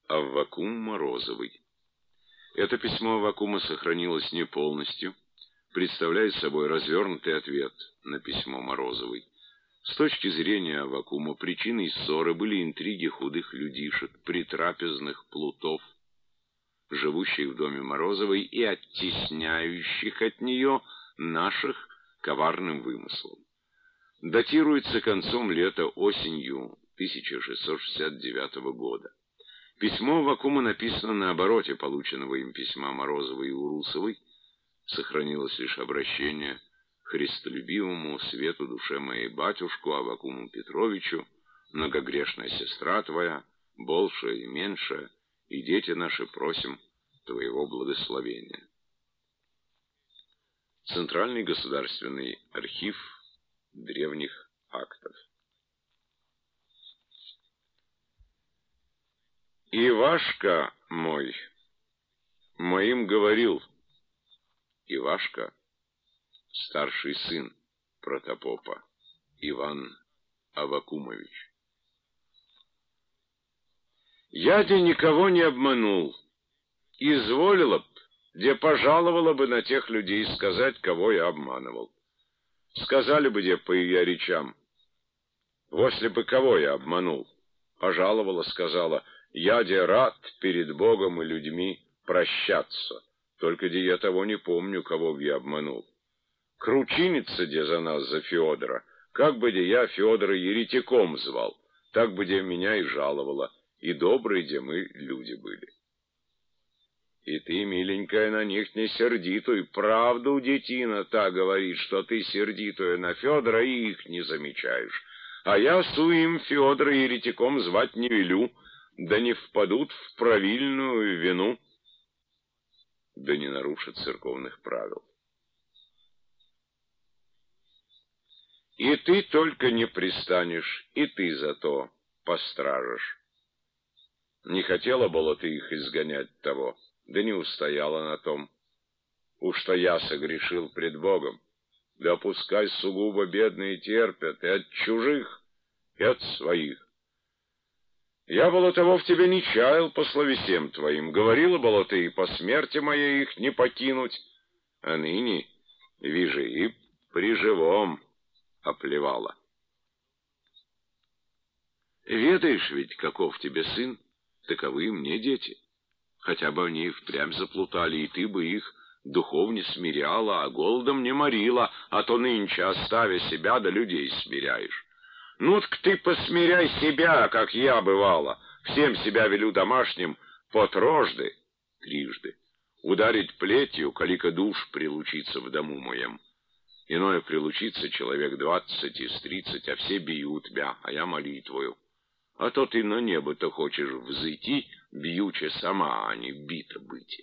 Аввакум Морозовый. Это письмо Аввакума сохранилось не полностью, представляет собой развернутый ответ на письмо Морозовой. С точки зрения Аввакума причиной ссоры были интриги худых людишек, притрапезных плутов, живущих в доме Морозовой и оттесняющих от нее наших коварным вымыслом. Датируется концом лета, осенью 1669 года. Письмо Аввакума написано на обороте полученного им письма Морозовой и Урусовой. Сохранилось лишь обращение: «Христолюбивому, свету душе моей батюшку Аввакуму Петровичу, многогрешная сестра твоя, большая и меньшая, и дети наши просим твоего благословения». Центральный государственный архив древних актов. Ивашка мой, моим говорил. Ивашка — старший сын протопопа, Иван Аввакумович. Я де никого не обманул, изволила б, де пожаловала бы на тех людей сказать, кого я обманывал. Сказали бы, де по ее речам, после бы кого я обманул, пожаловала, сказала: я де рад перед Богом и людьми прощаться, только де я того не помню, кого б я обманул. Кручинится де за нас, за Феодора, как бы де я Феодора еретиком звал, так бы де меня и жаловала, и добрые де мы люди были. И ты, миленькая, на них не сердитуй, правду детина та говорит, что ты сердитая на Федора и их не замечаешь. А я суим Федора еретиком звать не велю, да не впадут в правильную вину, да не нарушат церковных правил. И ты только не пристанешь, и ты зато постражешь. Не хотела было ты их изгонять того, да не устояла на том. Уж-то я согрешил пред Богом, да пускай сугубо бедные терпят и от чужих, и от своих. Я было того в тебе не чаял по словесем твоим, говорила было ты и по смерти моей их не покинуть, а ныне, вижу, и при живом оплевала. Ведаешь ведь, каков тебе сын, таковы и мне дети. Хотя бы они впрямь заплутали, и ты бы их духовне смиряла, а голодом не морила, а то нынче, оставя себя, да людей смиряешь. Ну-тк ты посмиряй себя, как я бывала. Всем себя велю домашним потрожды, трижды, ударить плетью, колика душ прилучится в дому моем. Иное прилучится человек 20 из 30, а все бьют тебя, а я молитвую. А то ты на небо-то хочешь взойти, бьюче сама, а не бита быть.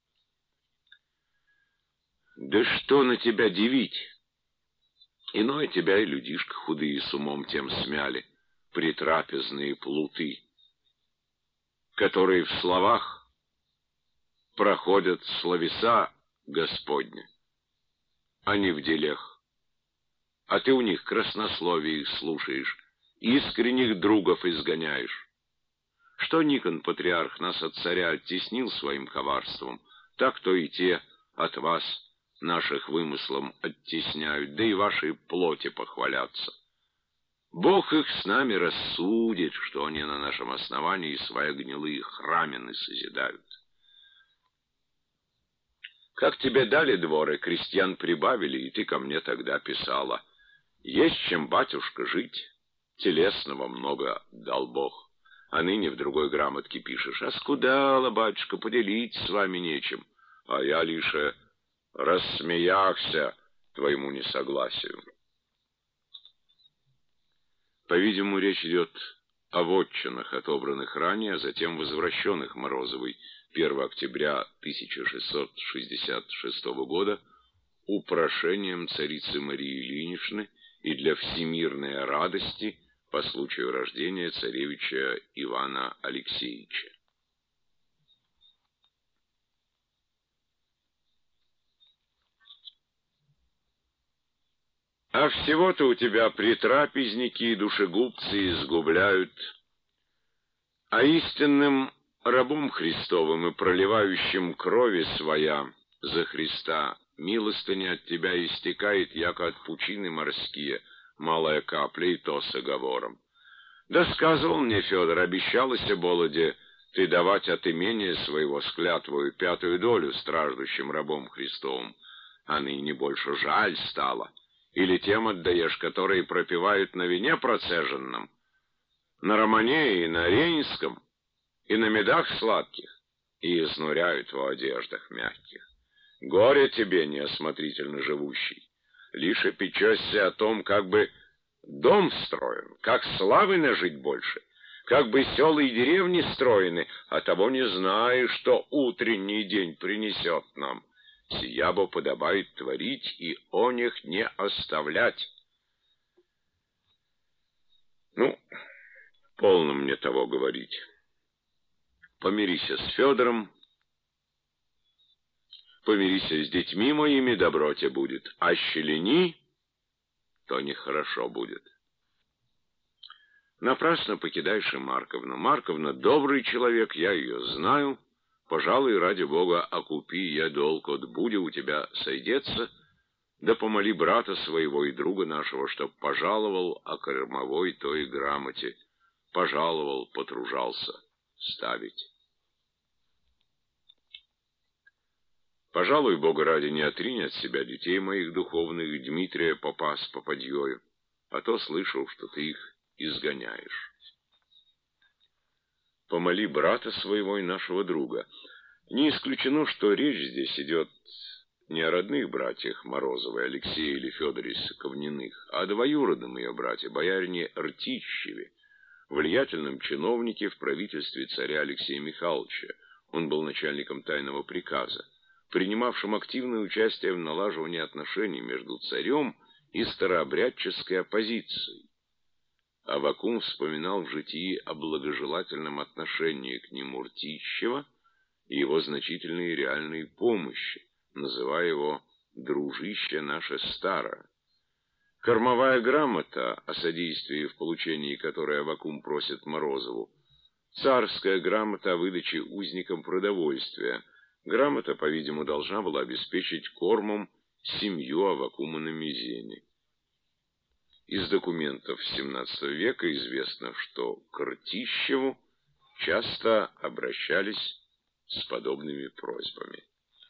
Да что на тебя дивить? Иное тебя и людишка худые с умом тем смяли, притрапезные плуты, которые в словах проходят словеса Господня, а не в делах. А ты у них краснословие их слушаешь, искренних другов изгоняешь. Что Никон, патриарх, нас от царя оттеснил своим коварством, так то и те от вас наших вымыслом оттесняют, да и вашей плоти похвалятся. Бог их с нами рассудит, что они на нашем основании свои гнилые храмины созидают. Как тебе дали дворы, крестьян прибавили, и ты ко мне тогда писала: есть чем, батюшка, жить, телесного много дал Бог. А ныне в другой грамотке пишешь: а скудало, батюшка, поделить с вами нечем. А я лишь рассмеяхся твоему несогласию. По-видимому, речь идет о вотчинах, отобранных ранее, а затем возвращенных Морозовой 1 октября 1666 года упрошением царицы Марии Ильиничны и для всемирной радости по случаю рождения царевича Ивана Алексеевича. А всего-то у тебя притрапезники и душегубцы изгубляют, а истинным рабом Христовым и проливающим крови своя за Христа, милостыня от тебя истекает, яко от пучины морские, малая капля, и то с оговором. Да сказывал мне Федор, обещалося Болоде ты давать от имения своего с клятвою 5 долю страждущим рабом Христовым, а ныне больше жаль стало. Или тем отдаешь, которые пропевают на вине процеженном, на романе и на рейнском, и на медах сладких, и изнуряют в одеждах мягких. Горе тебе, неосмотрительно живущий, лишь и печешься о том, как бы дом строен, как славы нажить больше, как бы села и деревни строены, а того не знаешь, что утренний день принесет нам. Сия бо подобает творить и о них не оставлять. Ну, полно мне того говорить. Помирися с Федором, помирися с детьми моими, добро тебе будет, а щелени, то нехорошо будет. Напрасно покидаешь и Марковну. Марковна добрый человек, я ее знаю. Пожалуй, ради Бога, окупи я долг от буди у тебя сойдется, да помоли брата своего и друга нашего, чтоб пожаловал о кормовой той грамоте, пожаловал, потружался ставить. Пожалуй, Бога ради, не отринь от себя детей моих духовных, Дмитрия попа с попадьёю, а то слышал, что ты их изгоняешь. Помоли брата своего и нашего друга. Не исключено, что речь здесь идет не о родных братьях Морозовой, Алексее или Федоре Соковниных, а о двоюродном ее брате, боярине Ртищеве, влиятельном чиновнике в правительстве царя Алексея Михайловича. Он был начальником тайного приказа, принимавшим активное участие в налаживании отношений между царем и старообрядческой оппозицией. Аввакум вспоминал в житии о благожелательном отношении к нему Ртищева и его значительной реальной помощи, называя его «дружище наше старое». Кормовая грамота, о содействии в получении которой Аввакум просит Морозову, царская грамота о выдаче узникам продовольствия. Грамота, по-видимому, должна была обеспечить кормом семью Аввакума на Мезене. Из документов XVII века известно, что к Ртищеву часто обращались с подобными просьбами.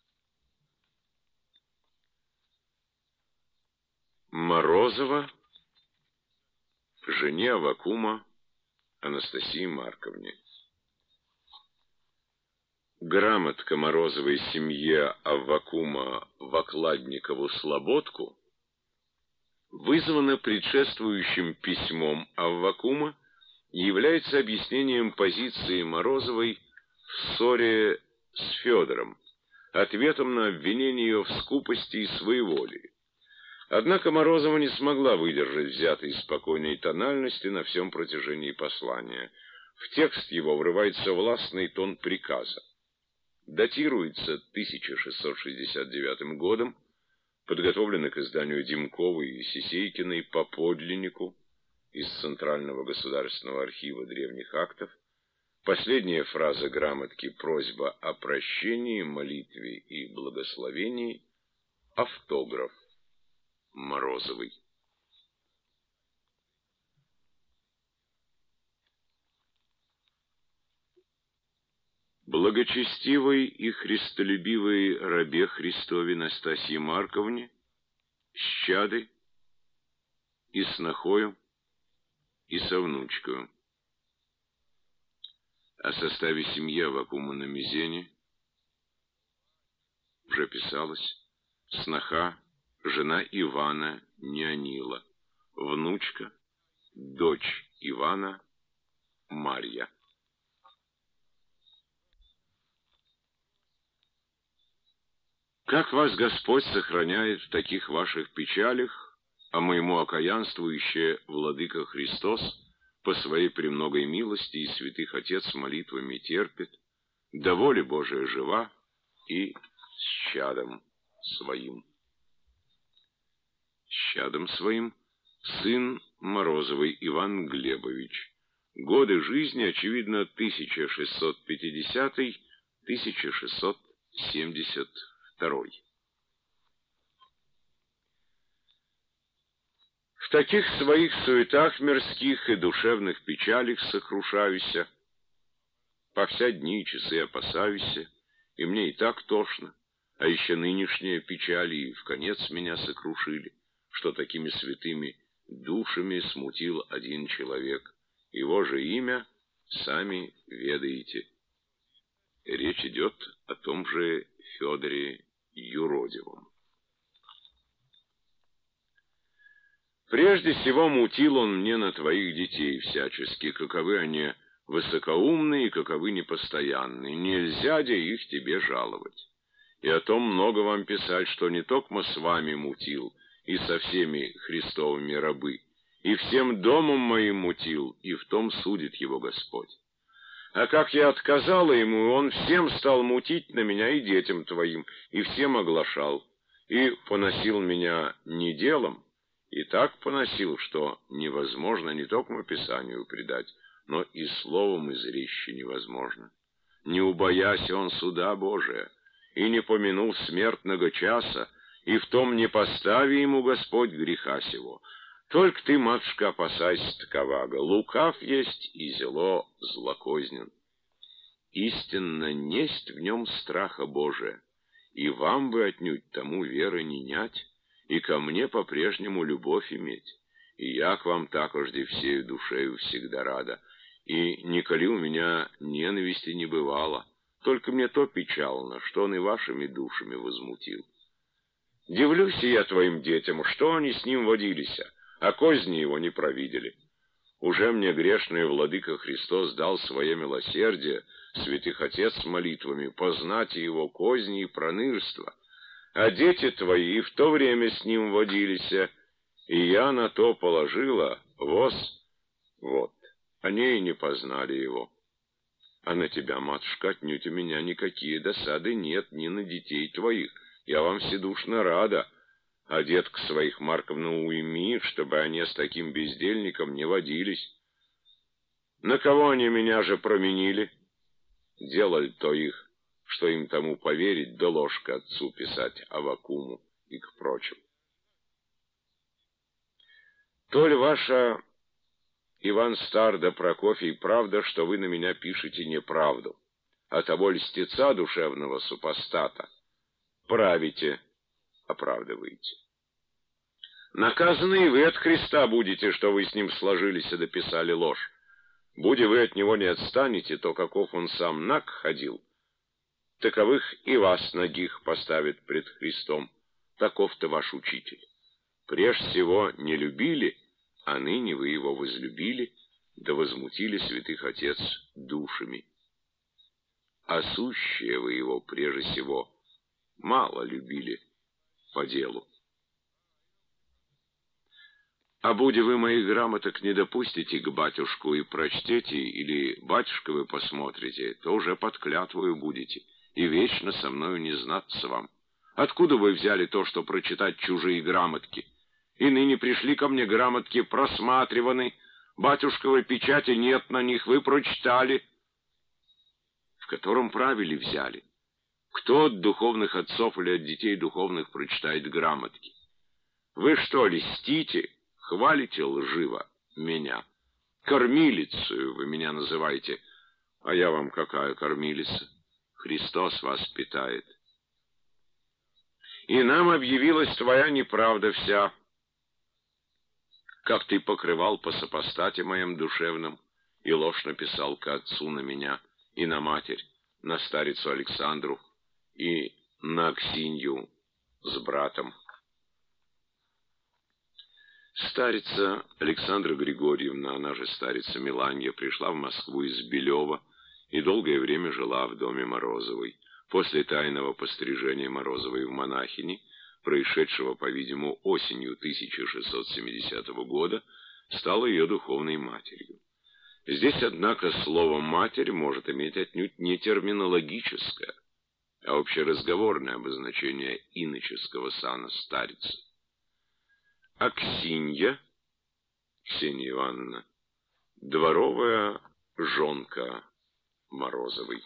Морозова жене Аввакума Анастасии Марковне. Грамотка Морозовой семье Аввакума в Окладникову Слободку вызвана предшествующим письмом Аввакума и является объяснением позиции Морозовой в ссоре с Федором, ответом на обвинение ее в скупости и своеволии. Однако Морозова не смогла выдержать взятой спокойной тональности на всем протяжении послания. В текст его врывается властный тон приказа. Датируется 1669 годом, подготовлено к изданию Демковой и Сисейкиной по подлиннику из Центрального государственного архива древних актов. Последняя фраза грамотки — просьба о прощении, молитве и благословении, автограф Морозовой. Благочестивой и христолюбивой рабе Христове Настасье Марковне, с чадой и снохою и со внучкою. О составе семьи Аввакума на Мезене уже писалось: сноха, жена Ивана Неонила, внучка, дочь Ивана Марья. Как вас Господь сохраняет в таких ваших печалях, а моему окаянствующее Владыка Христос по своей премногой милости и святых Отец молитвами терпит, да воля Божия жива и с чадом своим. С чадом своим сын Морозовой Иван Глебович, Годы жизни, очевидно, 1650-1672. В таких своих суетах мирских и душевных печалях сокрушаюся, по вся дни и часы опасаюся, и мне и так тошно, а еще нынешние печали и вконец меня сокрушили, что такими святыми душами смутил один человек. Его же имя сами ведаете. Речь идет о том же Федоре Юродивом. Прежде всего мутил он мне на твоих детей всячески, каковы они высокоумные и каковы непостоянные. Нельзя де их тебе жаловать. И о том много вам писать, что не только с вами мутил, и со всеми Христовыми рабы, и всем домом моим мутил, и в том судит его Господь. А как я отказала ему, он всем стал мутить на меня и детям твоим, и всем оглашал, и поносил меня не делом, и так поносил, что невозможно не только Писанию предать, но и словом изречь невозможно. Не убоясь он суда Божия, и не помянул смертного часа, и в том не постави ему Господь греха сего. Только ты, матушка, опасайся таковага, лукав есть и зело злокознен. Истинно несть в нем страха Божия, и вам бы отнюдь тому веры не нять, и ко мне по-прежнему любовь иметь, и я к вам такожде всею душею всегда рада, и николи у меня ненависти не бывало, только мне то печально, что он и вашими душами возмутил. Дивлюсь я твоим детям, что они с ним водились, а козни его не провидели. Уже мне грешный владыка Христос дал свое милосердие, святых отец с молитвами, познать его козни и пронырство, а дети твои и в то время с ним водились, и я на то положила вот, они и не познали его. А на тебя, матушка, отнюдь у меня никакие досады нет, ни на детей твоих, я вам вседушно рада, а деток своих Марковна уйми, чтобы они с таким бездельником не водились. На кого они меня же променили? Делали то их, что им тому поверить, да ложка отцу писать, Аввакуму и к прочим. То ли ваша Иван Стар да Прокофий правда, что вы на меня пишете неправду, а того льстеца душевного супостата правите, оправдываете. Наказаны и вы от Христа будете, что вы с ним сложились и дописали ложь. Будь вы от него не отстанете, то каков он сам наг ходил, таковых и вас нагих поставит пред Христом. Таков-то ваш учитель. Прежде всего не любили, а ныне вы его возлюбили, да возмутили святых отец душами. А сущее вы его прежде всего мало любили по делу. А будь вы моих грамоток не допустите к батюшку и прочтете, или батюшка вы посмотрите, то уже под клятвою будете, и вечно со мною не знаться вам. Откуда вы взяли то, что прочитать чужие грамотки? И ныне пришли ко мне грамотки просматриваны, батюшковой печати нет на них, вы прочитали. В котором праве ли взяли? Кто от духовных отцов или от детей духовных прочитает грамотки? Вы что, льстите? Хвалите лживо меня. Кормилицею вы меня называете. А я вам какая кормилица? Христос вас питает. И нам объявилась твоя неправда вся, как ты покрывал по сопостате моим душевным, и ложь написал к отцу на меня, и на матерь, на старицу Александру, и на Аксинью с братом. Старица Александра Григорьевна, она же старица Миланья, пришла в Москву из Белева и долгое время жила в доме Морозовой. После тайного пострижения Морозовой в монахини, происшедшего, по-видимому, осенью 1670 года, стала ее духовной матерью. Здесь, однако, слово «матерь» может иметь отнюдь не терминологическое, а общеразговорное обозначение иноческого сана старицы. Аксинья, Ксения Ивановна, Дворовая жонка Морозовой.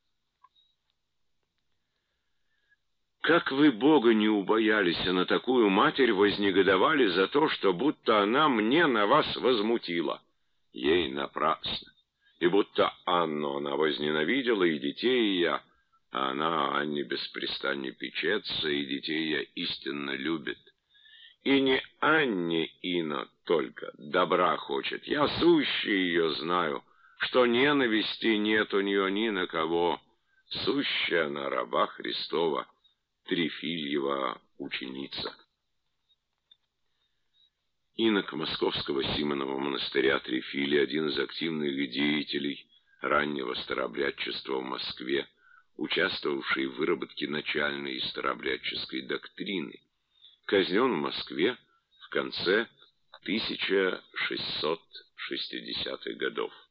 Как вы Бога не убоялись, а на такую матерь вознегодовали за то, что будто она мне на вас возмутила. Ей напрасно. И будто Анну она возненавидела, и детей я, а она Анне беспрестанно печется, и детей я истинно любит. И не Анне ино только добра хочет, я суще ее знаю, что ненависти нет у нее ни на кого, сущая она раба Христова, Трифильева ученица. Инок Московского Симонова монастыря Трифилий, один из активных деятелей раннего старообрядчества в Москве, участвовавший в выработке начальной старообрядческой доктрины, казнен в Москве в конце 1660-х годов.